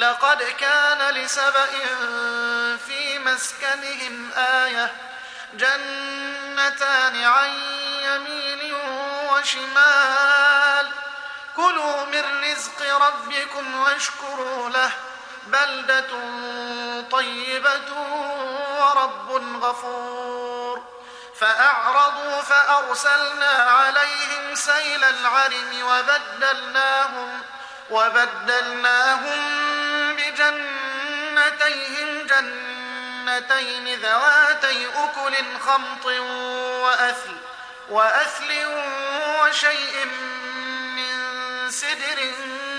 لقد كان لسبإ في مسكنهم آية جنتان عن يمين وشمال كلوا من رزق ربكم واشكروا له بلدة طيبة ورب غفور فأعرضوا فأرسلنا عليهم سيل العرم وبدلناهم بجنتيهم جنتين ذواتي أكل خمط وأثل وشيء من سدر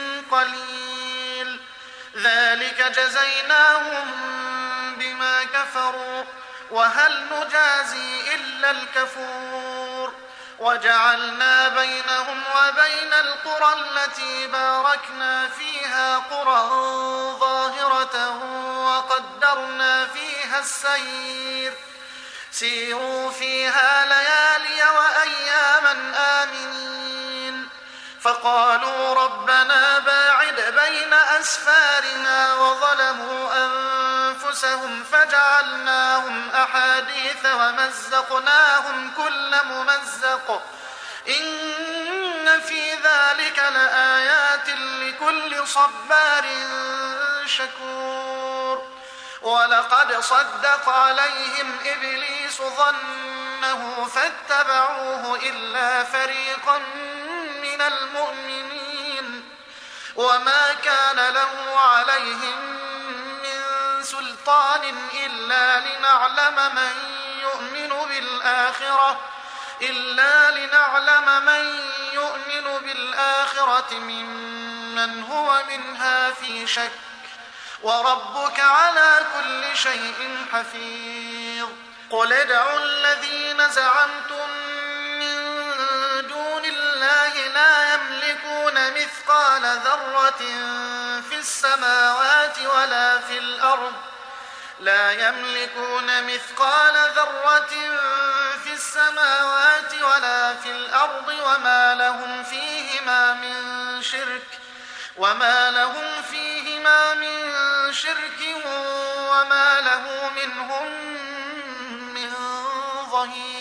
قليل ذلك جزيناهم بما كفروا وهل نجازي إلا الكفور وجعلنا بينهم وبين القرى التي باركنا فيها قرى ظاهرة وقدرنا فيها السير سيروا فيها ليالي وأياما آمنين فقالوا ربنا باعد بين أسفارنا وظلموا أنفسهم فجعلناهم أحاديث ومزقناهم كل ممزق إن في ذلك لآيات لكل صبار شكور ولقد صدق عليهم إبليس ظنه فاتبعوه إلا فريقا من المؤمنين وما كان له عليهم من سلطان إلا لنعلم من يؤمن بالآخرة ممن هو منها في شك وربك على كل شيء حفيظ قل ادعوا الذين زعمتم من دون الله لا يملكون مثقال ذرة في السماوات ولا في الأرض وما لهم فيهما من شرك وما له منهم من ظهير